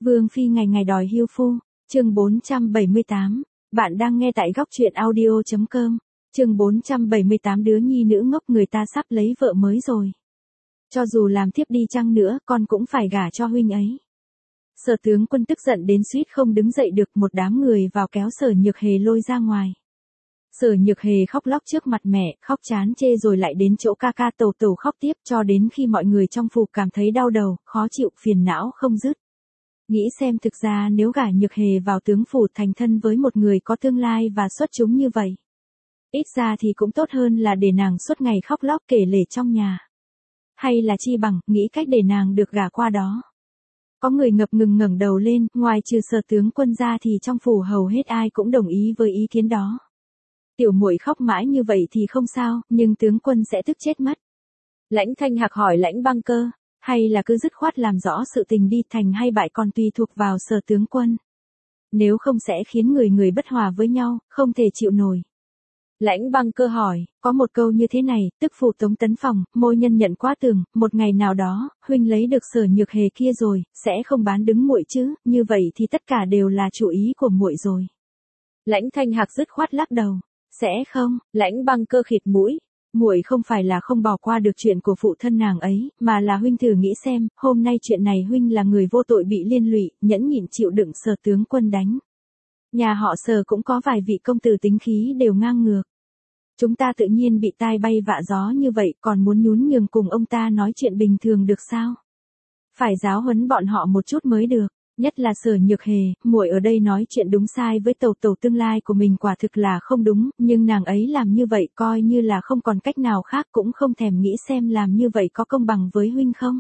Vương phi ngày ngày đòi hưu phu, chương 478, bạn đang nghe tại góc truyện audio.com, chương 478 đứa nhi nữ ngốc người ta sắp lấy vợ mới rồi. Cho dù làm tiếp đi chăng nữa con cũng phải gả cho huynh ấy. Sở tướng quân tức giận đến suýt không đứng dậy được, một đám người vào kéo Sở Nhược Hề lôi ra ngoài. Sở Nhược Hề khóc lóc trước mặt mẹ, khóc chán chê rồi lại đến chỗ ca ca Tẩu Tẩu khóc tiếp cho đến khi mọi người trong phủ cảm thấy đau đầu, khó chịu, phiền não không dứt. Nghĩ xem thực ra nếu gả Nhược Hề vào tướng phủ thành thân với một người có tương lai và xuất chúng như vậy, ít ra thì cũng tốt hơn là để nàng suốt ngày khóc lóc kể lể trong nhà. Hay là chi bằng, nghĩ cách để nàng được gả qua đó. Có người ngập ngừng ngẩng đầu lên, ngoài trừ Sở tướng quân ra thì trong phủ hầu hết ai cũng đồng ý với ý kiến đó. Tiểu muội khóc mãi như vậy thì không sao, nhưng tướng quân sẽ tức chết mất. Lãnh Thanh Hạc hỏi Lãnh Băng Cơ, hay là cứ dứt khoát làm rõ sự tình đi, thành hay bại còn tùy thuộc vào Sở tướng quân. Nếu không sẽ khiến người người bất hòa với nhau, không thể chịu nổi. Lãnh Băng Cơ hỏi, có một câu như thế này, tức phủ Tống Tấn Phòng, môi nhân nhận quá tường, một ngày nào đó, huynh lấy được Sở Nhược Hề kia rồi, sẽ không bán đứng muội chứ, như vậy thì tất cả đều là chủ ý của muội rồi. Lãnh Thanh Hạc dứt khoát lắc đầu, sẽ không. Lãnh Băng Cơ khịt mũi, muội không phải là không bỏ qua được chuyện của phụ thân nàng ấy, mà là huynh thử nghĩ xem, hôm nay chuyện này huynh là người vô tội bị liên lụy, nhẫn nhịn chịu đựng Sở tướng quân đánh. Nhà họ Sở cũng có vài vị công tử tính khí đều ngang ngược. Chúng ta tự nhiên bị tai bay vạ gió như vậy, còn muốn nhún nhường cùng ông ta nói chuyện bình thường được sao? Phải giáo huấn bọn họ một chút mới được, nhất là Sở Nhược Hề, muội ở đây nói chuyện đúng sai với Tẩu Tẩu tương lai của mình quả thực là không đúng, nhưng nàng ấy làm như vậy coi như là không còn cách nào khác, cũng không thèm nghĩ xem làm như vậy có công bằng với huynh không?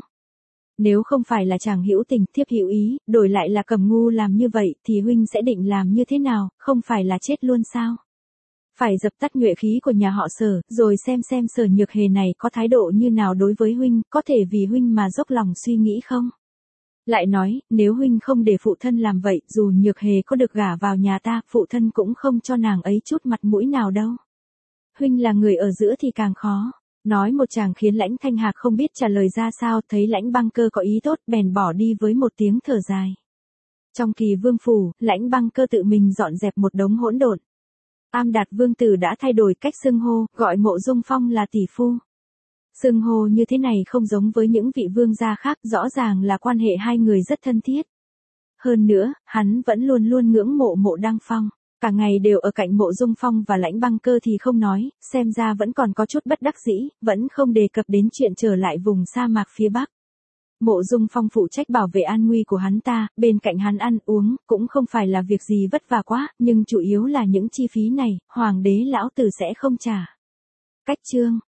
Nếu không phải là chàng hữu tình, thiếp hữu ý, đổi lại là Cẩm Ngu làm như vậy thì huynh sẽ định làm như thế nào, không phải là chết luôn sao? Phải dập tắt nhuệ khí của nhà họ Sở, rồi xem Sở Nhược Hề này có thái độ như nào đối với huynh, có thể vì huynh mà dốc lòng suy nghĩ không? Lại nói, nếu huynh không để phụ thân làm vậy, dù Nhược Hề có được gả vào nhà ta, phụ thân cũng không cho nàng ấy chút mặt mũi nào đâu. Huynh là người ở giữa thì càng khó. Nói một chàng khiến Lãnh Thanh Hạc không biết trả lời ra sao, thấy Lãnh Băng Cơ có ý tốt, bèn bỏ đi với một tiếng thở dài. Trong Kỳ Vương phủ, Lãnh Băng Cơ tự mình dọn dẹp một đống hỗn độn. Am Đạt vương tử đã thay đổi cách xưng hô, gọi Mộ Dung Phong là tỷ phu. Xưng hô như thế này không giống với những vị vương gia khác, rõ ràng là quan hệ hai người rất thân thiết. Hơn nữa, hắn vẫn luôn luôn ngưỡng mộ Mộ Đăng Phong, cả ngày đều ở cạnh Mộ Dung Phong và Lãnh Băng Cơ thì không nói, xem ra vẫn còn có chút bất đắc dĩ, vẫn không đề cập đến chuyện trở lại vùng sa mạc phía Bắc. Mộ Dung Phong phụ trách bảo vệ an nguy của hắn ta, bên cạnh hắn ăn uống, cũng không phải là việc gì vất vả quá, nhưng chủ yếu là những chi phí này, hoàng đế lão tử sẽ không trả. Cách chương